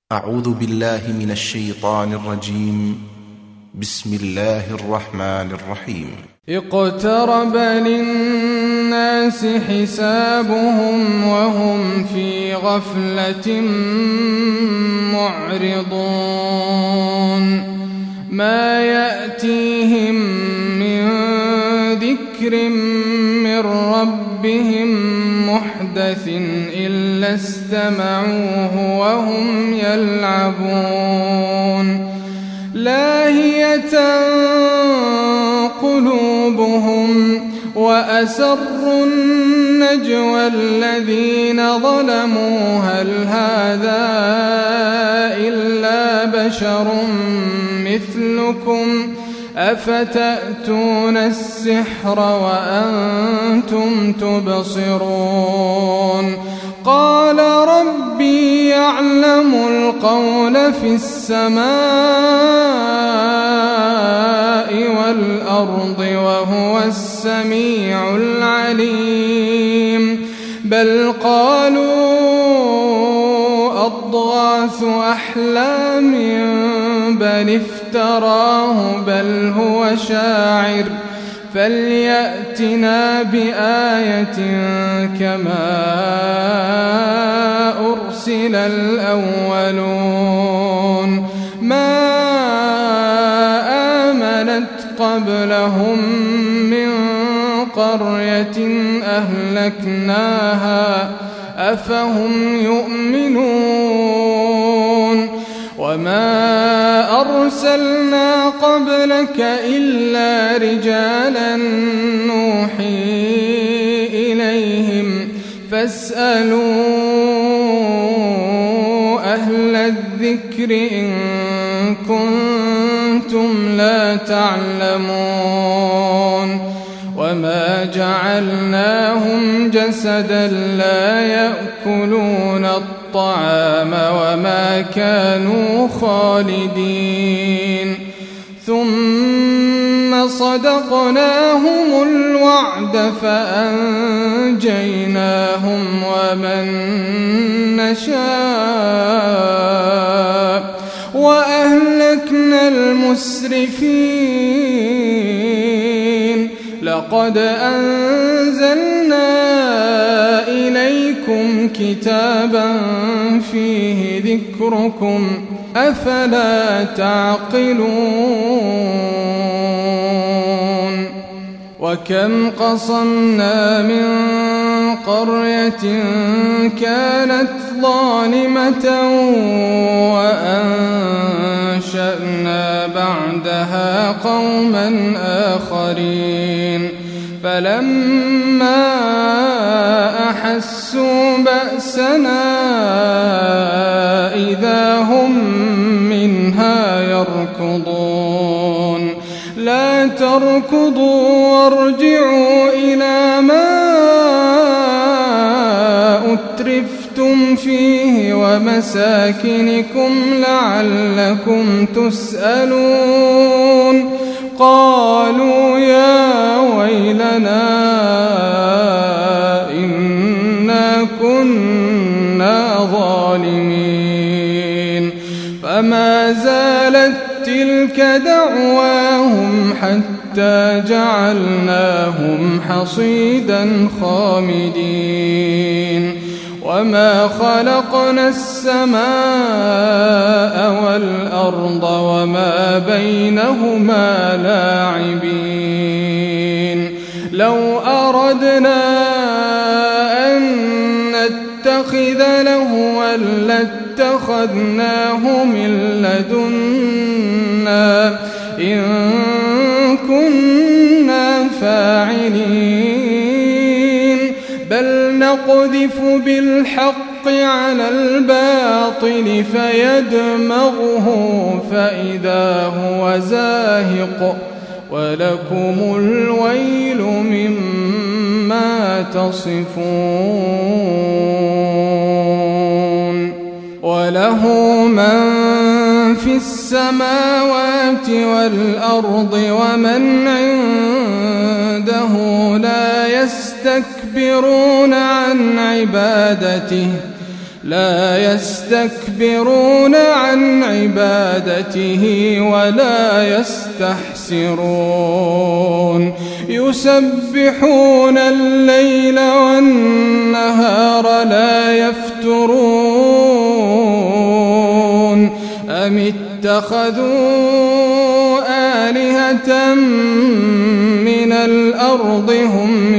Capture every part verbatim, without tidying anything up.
أعوذ بالله من الشيطان الرجيم. بسم الله الرحمن الرحيم. اقترب للناس حسابهم وهم في غفلة معرضون ما يأتيهم من ذكر من ربهم محدث إلا استمعوه وهم يلعبون لاهية قلوبهم وأسروا النجوى الذين ظلموا هل هذا إلا بشر مثلكم أفتأتون السحر وأنتم تبصرون قال ربي يعلم القول في السماء والأرض وهو السميع العليم بل قالوا أضغاث أحلام بل افتراه بل هو شاعر فليأتنا بآية كما أرسل الأولون ما آمنت قبلهم من قرية أهلكناها أفهم يؤمنون وما أرسلنا قبلك إلا رجالا نوحي إليهم فاسألوا أهل الذكر إن كنتم لا تعلمون وما جعلناهم جسدا لا يأكلون الطعام وما كانوا خالدين ثم صدقناهم الوعد فأنجيناهم ومن نشاء وأهلكنا المسرفين لقد أنزلنا إليكم كتابا فيه ذكركم أفلا تعقلون وكم قصمنا من قرية كانت ظالمة وأنشأنا بعدها قوما آخرين فلما أحسوا بأسنا إذا هم منها يركضون لا تركضوا وارجعوا إلى ما أترفتم فيه ومساكنكم لعلكم تسألون قالوا يا ويلنا إنا كنا ظالمين فما زالت تلك دعواهم حتى جعلناهم حصيدا خامدين وما خلقنا السماء والأرض وما بينهما لاعبين لو أردنا أن نتخذ لهوا لاتخذناه من لدنا إن كنا فاعلين بل نقذف بالحق على الباطل فيدمغه فإذا هو زاهق ولكم الويل مما تصفون وله من في السماوات والأرض ومن عنده لا يستكبرون عن عبادته لا يستكبرون عن عبادته ولا يستحسرون يسبحون الليل والنهار لا يفترون أم اتخذوا آلهة من الأرض هم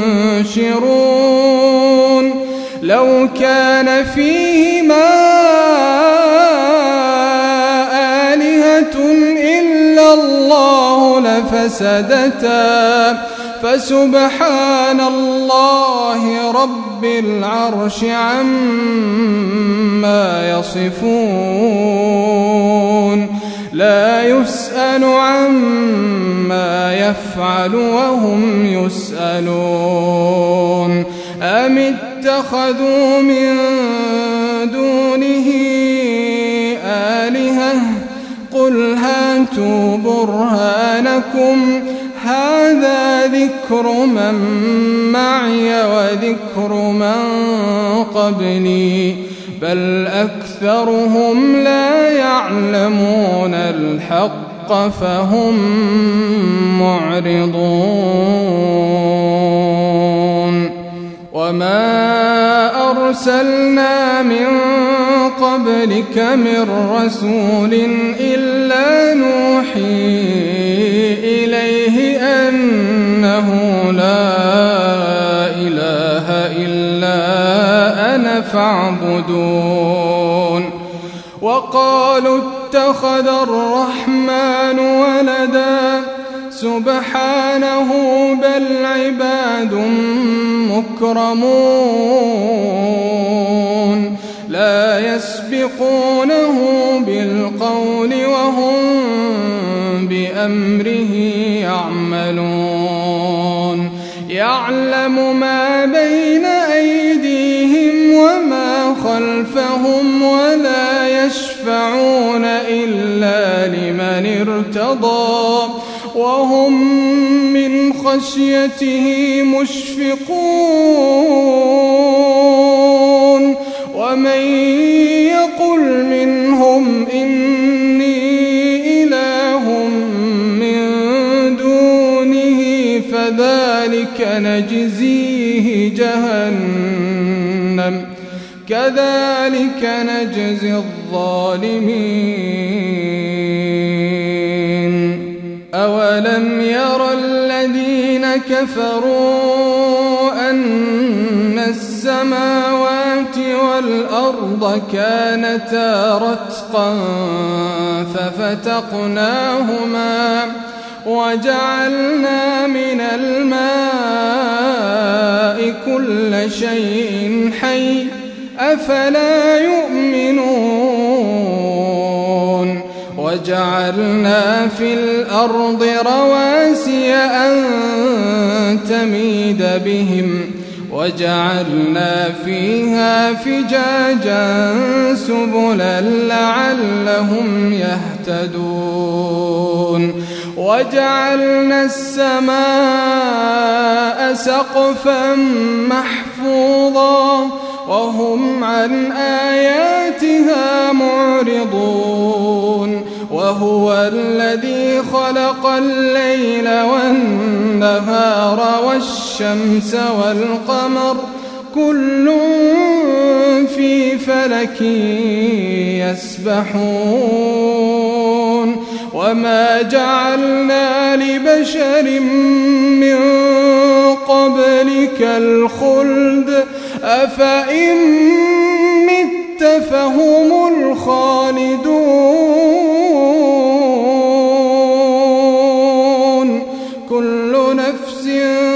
ينشرون لو كان فيهما آلهة إلا الله لفسدتا فسبحان الله رب العرش عما يصفون لا يسأل عما يفعل وهم يسألون أم اتخذوا من دونه آلهة قل هاتوا برهانكم هذا ذكر من معي وذكر من قبلي بل أكثرهم لا يعلمون الحق فهم معرضون وما أرسلنا من قبلك من رسول إلا نوحي إليه أنه لا إله إلا أنا فاعبدون وقالوا اتخذ الرحمن ولدا سبحانه بل عباد مكرمون لا يسبقونه بالقول وهم بأمره يعملون يعلم ما بين أيديهم وما خلفهم ولا يشفعون إلا لمن ارتضى وهم من خشيته مشفقون ومن يقل منهم إني إله من دونه فذلك نجزيه جهنم كذلك نجزي الظالمين أولم ير الذين كفروا أن السماوات والأرض كانتا رتقا ففتقناهما وجعلنا من الماء كل شيء حي أفلا يؤمنون وجعلنا في الأرض رواسي أن تميد بهم وجعلنا فيها فجاجا سبلا لعلهم يهتدون وجعلنا السماء سقفا محفوظا وهم عن آياتها معرضون وهو الذي خلق الليل والنهار والشمس والقمر كل في فلك يسبحون وما جعلنا لبشر من قبلك الخلد أفإن مت فهم الخالدون كل نفس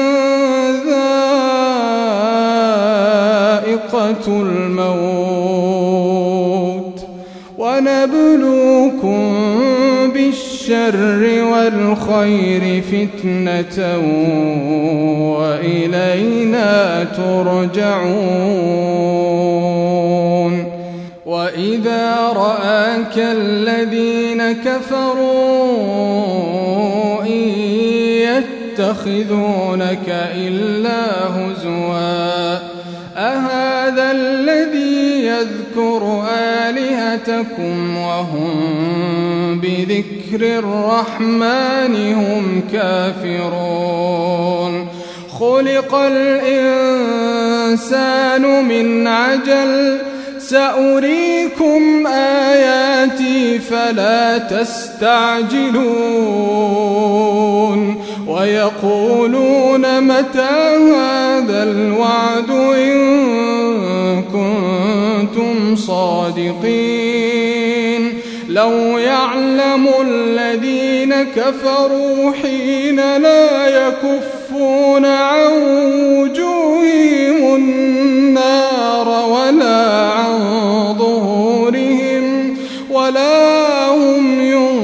ذائقة الموت ونبلوكم بالشر والخير فتنة وإلينا ترجعون وإذا رآك الذين كفروا إن يتخذونك إلا هزوا أهذا الذي يذكر آلهتكم وهم بذكر الرحمن هم كافرون خلق الإنسان من عجل سأريكم آياتي فلا تستعجلون ويقولون متى هذا الوعد إن كنتم صادقين لو يعلم الذين كفروا حين لا يكفون عن وجوههم النار ولا عن ظهورهم ولا هم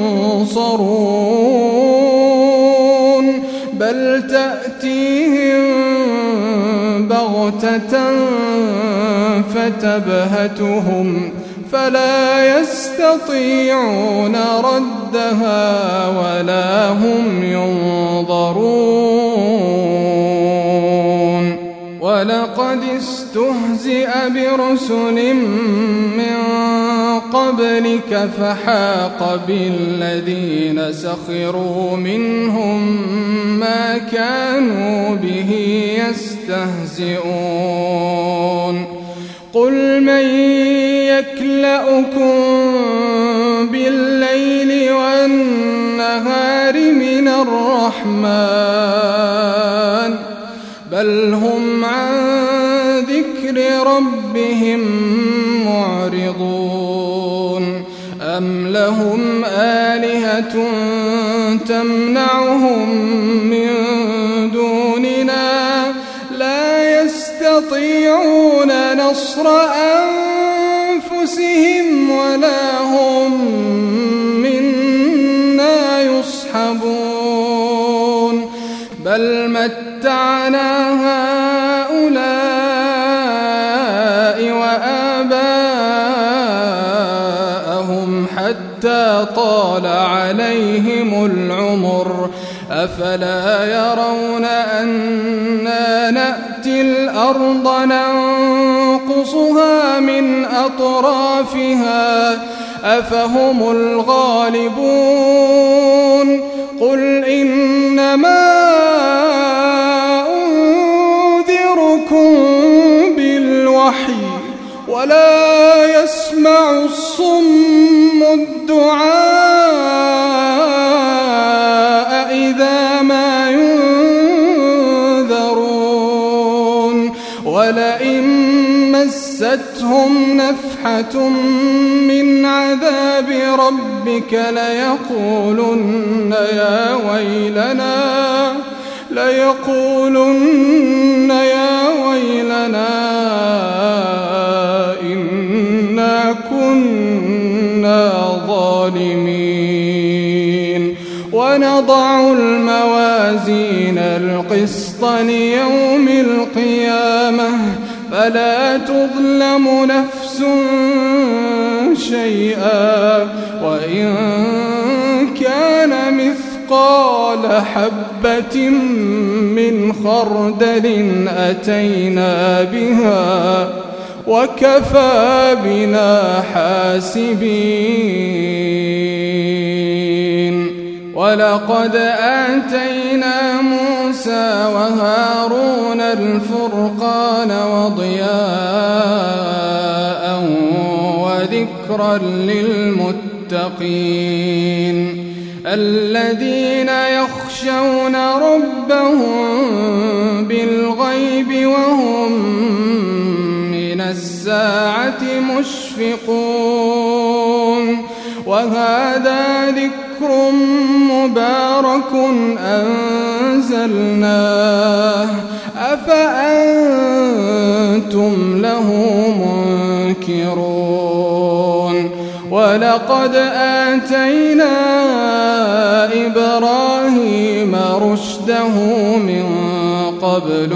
ينصرون بل تأتيهم بغتة فتبهتهم فلا يستطيعون ردها ولا هم ينظرون ولقد استهزئ برسل من قبلك فحاق بالذين سخروا منهم ما كانوا به يستهزئون قل من يكلأكم بالليل والنهار من الرحمن بل هم عن ذكر ربهم معرضون أم لهم آلهة تمنعهم من دوننا لا يستطيعون نصر أنفسهم ولا هم منا يصحبون بل متعنا هؤلاء وآباءهم حتى طال عليهم العمر أفلا يرون أنا نأتي الأرض ننقصها من أطرافها أفهم الغالبون قل إنما أنذركم بالوحي ولا يسمع الصم الدعاء إذا ما ينذرون ولئن مستهم نفحة من عذاب ربك ليقولن يا ويلنا ليقولن يا ويلنا إنا كنا ظالمين ونضع الموازين القسط ليوم القيامة فلا تظلم نفس شيئا وإن كان مثقال حبة من خردل أتينا بها وكفى بنا حاسبين ولقد آتينا موسى وهارون الفرقان وضياء وذكرا للمتقين الذين يخشون ربهم بالغيب وهم من الساعة مشفقون وهذا ذكر مبارك أنزلناه أفأنتم له منكرون ولقد آتينا إبراهيم رشده من قبل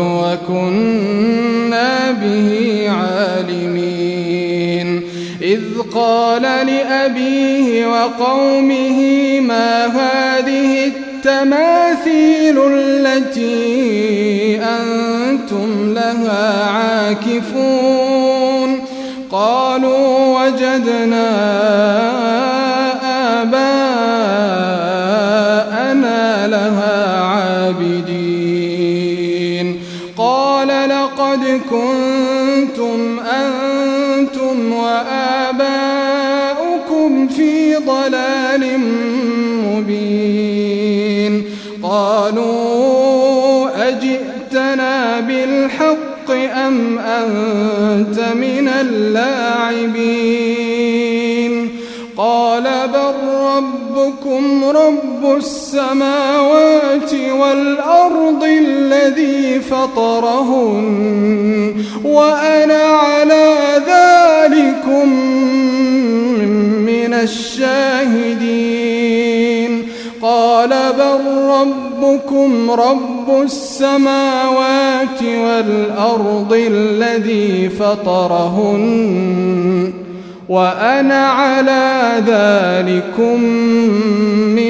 وكنا به عالمين إذ قال لأبيه وقومه ما هذه التماثيل التي أنتم لها عاكفون قالوا وجدنا آباءنا لها عابدين قال لقد كنتم أنتم وآباؤكم في ضلال مبين قالوا أجئتنا بالحق أم أنت من اللاعبين قال بل ربكم رب السماوات والأرض الذي فطرهن وأنا على ذلكم من الشاهدين قال بل ربكم رب السماوات والأرض الذي فطرهن وأنا على ذلكم من